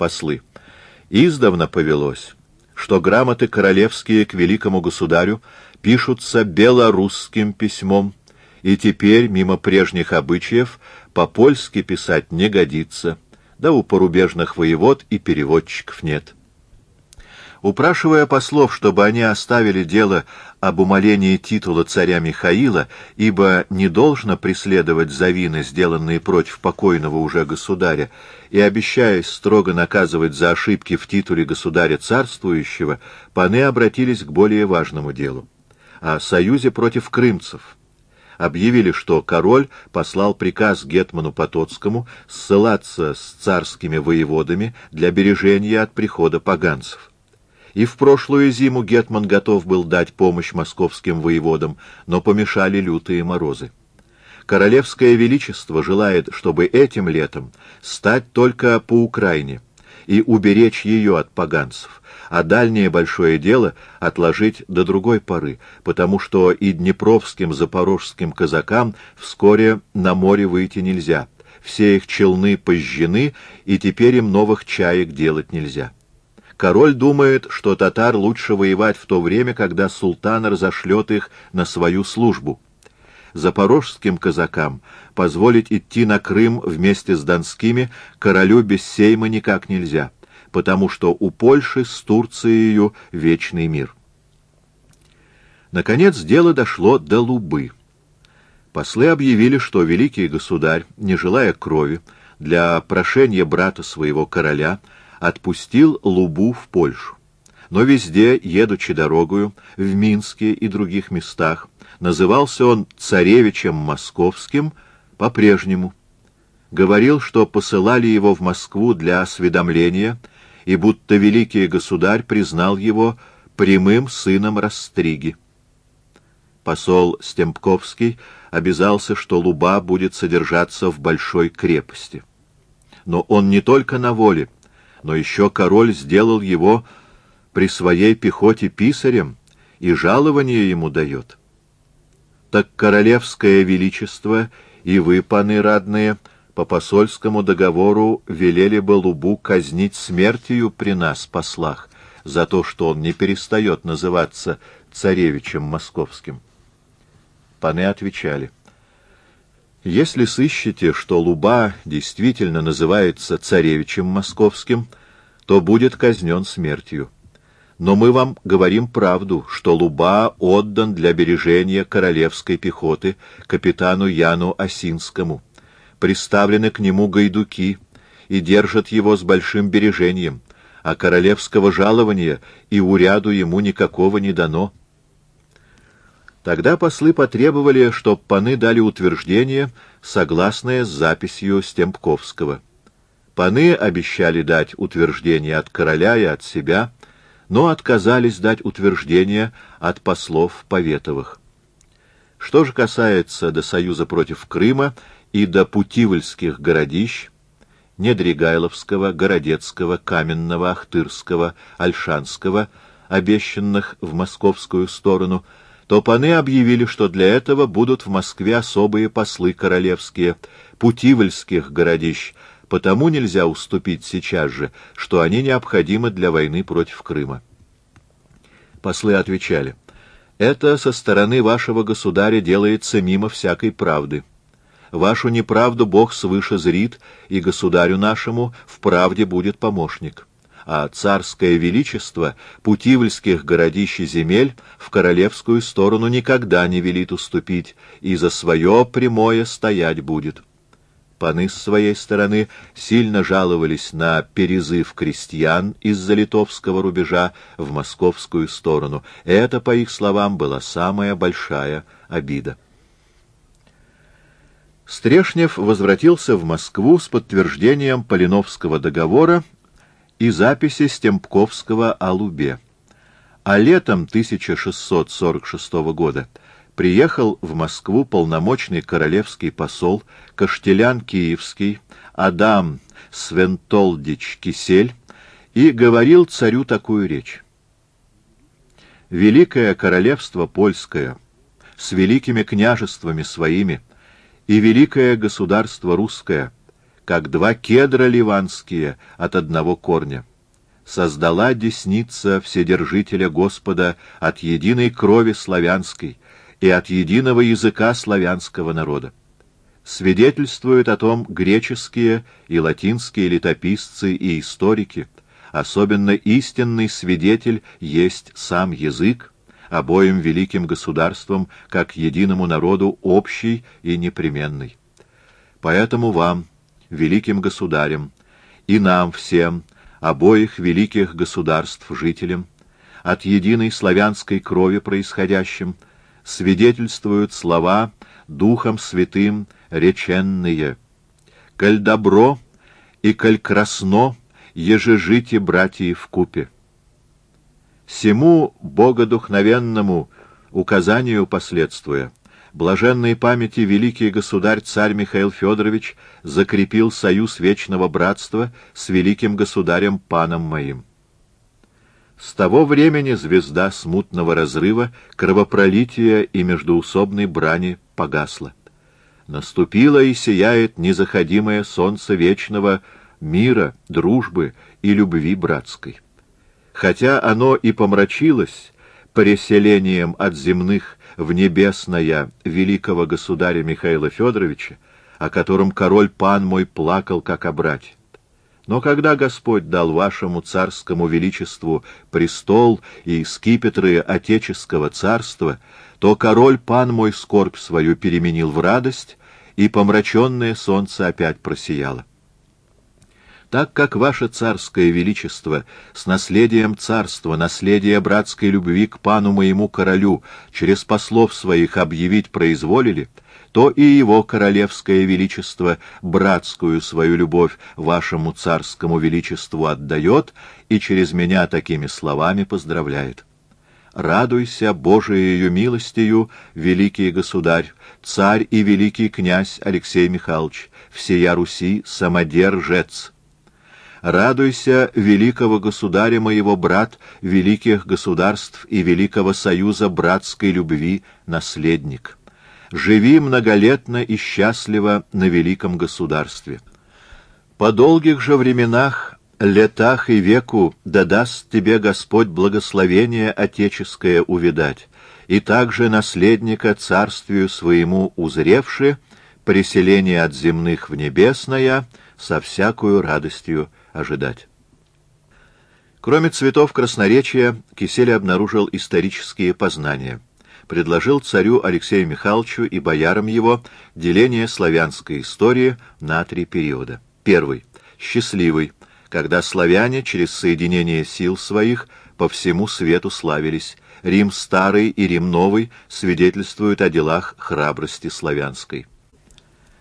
послы. Издавна повелось, что грамоты королевские к великому государю пишутся белорусским письмом, и теперь, мимо прежних обычаев, по-польски писать не годится, да у порубежных воевод и переводчиков нет. Упрашивая послов, чтобы они оставили дело об умалении титула царя Михаила, ибо не должно преследовать за вины, сделанные против покойного уже государя, и обещаясь строго наказывать за ошибки в титуле государя царствующего, паны обратились к более важному делу — о союзе против крымцев. Объявили, что король послал приказ гетману Потоцкому ссылаться с царскими воеводами для бережения от прихода поганцев. И в прошлую зиму гетман готов был дать помощь московским воеводам, но помешали лютые морозы. Королевское величество желает, чтобы этим летом стать только по Украине и уберечь ее от поганцев, а дальнее большое дело отложить до другой поры, потому что и днепровским запорожским казакам вскоре на море выйти нельзя. Все их челны пожжены, и теперь им новых чаек делать нельзя. Король думает, что татар лучше воевать в то время, когда султан разошлет их на свою службу. Запорожским казакам позволить идти на Крым вместе с донскими королю без сейма никак нельзя, потому что у Польши с Турцией вечный мир. Наконец дело дошло до Лубы. Послы объявили, что великий государь, не желая крови, для прошения брата своего короля отпустил Лубу в Польшу. Но везде, едучи дорогою, в Минске и других местах, назывался он царевичем московским по-прежнему. Говорил, что посылали его в Москву для осведомления, и будто великий государь признал его прямым сыном Растриги. Посол Стемпковский обязался, что Луба будет содержаться в большой крепости. Но он не только на воле, но еще король сделал его при своей пехоте писарем, и жалование ему дает. Так королевское величество и вы, паны радные, по посольскому договору велели бы Лубу казнить смертью при нас, послах, за то, что он не перестает называться царевичем московским. Паны отвечали: если сыщете, что Луба действительно называется царевичем московским, то будет казнен смертью. Но мы вам говорим правду, что Луба отдан для бережения королевской пехоты капитану Яну Осинскому. Приставлены к нему гайдуки и держат его с большим бережением, а королевского жалования и уряду ему никакого не дано. Тогда послы потребовали, чтоб паны дали утверждение, согласное с записью Стемпковского. Паны обещали дать утверждение от короля и от себя, но отказались дать утверждение от послов поветовых. Что же касается до союза против Крыма и до путивльских городищ, Недригайловского, Городецкого, Каменного, Ахтырского, Ольшанского, обещанных в московскую сторону, то паны объявили, что для этого будут в Москве особые послы королевские, путивльских городищ, потому нельзя уступить сейчас же, что они необходимы для войны против Крыма. Послы отвечали: это со стороны вашего государя делается мимо всякой правды. Вашу неправду Бог свыше зрит, и государю нашему в правде будет помощник. А царское величество путивльских городищ и земель в королевскую сторону никогда не велит уступить, и за свое прямое стоять будет. Паны с своей стороны сильно жаловались на перезыв крестьян из-за литовского рубежа в московскую сторону. Это, по их словам, была самая большая обида. Стрешнев возвратился в Москву с подтверждением Полиновского договора и записи Стемпковского о Лубе. А летом 1646 года приехал в Москву полномочный королевский посол, каштелян киевский Адам Свентолдич Кисель, и говорил царю такую речь: «Великое королевство польское с великими княжествами своими и великое государство русское, как два кедра ливанские от одного корня. Создала десница Вседержителя Господа от единой крови славянской и от единого языка славянского народа. Свидетельствуют о том греческие и латинские летописцы и историки, особенно истинный свидетель есть сам язык, обоим великим государствам, как единому народу, общий и непременный. Поэтому вам, великим государям, и нам всем, обоих великих государств жителям, от единой славянской крови происходящим, свидетельствуют слова Духом Святым реченные: «Коль добро и коль красно, еже жите, братья, вкупе». Сему богодухновенному указанию последствуя, блаженной памяти великий государь-царь Михаил Федорович закрепил союз вечного братства с великим государем паном моим. С того времени звезда смутного разрыва, кровопролития и междоусобной брани погасла. Наступило и сияет незаходимое солнце вечного мира, дружбы и любви братской. Хотя оно и помрачилось переселением от земных в небесное великого государя Михаила Федоровича, о котором король-пан мой плакал, как о брате. Но когда Господь дал вашему царскому величеству престол и скипетры Отеческого царства, то король-пан мой скорбь свою переменил в радость, и помраченное солнце опять просияло. Так как ваше царское величество с наследием царства, наследие братской любви к пану моему королю через послов своих объявить произволили, то и его королевское величество братскую свою любовь вашему царскому величеству отдает и через меня такими словами поздравляет. Радуйся Божиею милостью, великий государь, царь и великий князь Алексей Михайлович, всея Руси самодержец. Радуйся великого государя моего брат, великих государств и великого союза братской любви наследник. Живи многолетно и счастливо на великом государстве. По долгих же временах, летах и веку да даст тебе Господь благословение отеческое увидать, и также наследника царствию своему узревши, преселение от земных в небесное, со всякою радостью ожидать. Кроме цветов красноречия, Кисель обнаружил исторические познания. Предложил царю Алексею Михайловичу и боярам его деление славянской истории на 3 периода. Первый — счастливый, когда славяне через соединение сил своих по всему свету славились. Рим Старый и Рим Новый свидетельствуют о делах храбрости славянской.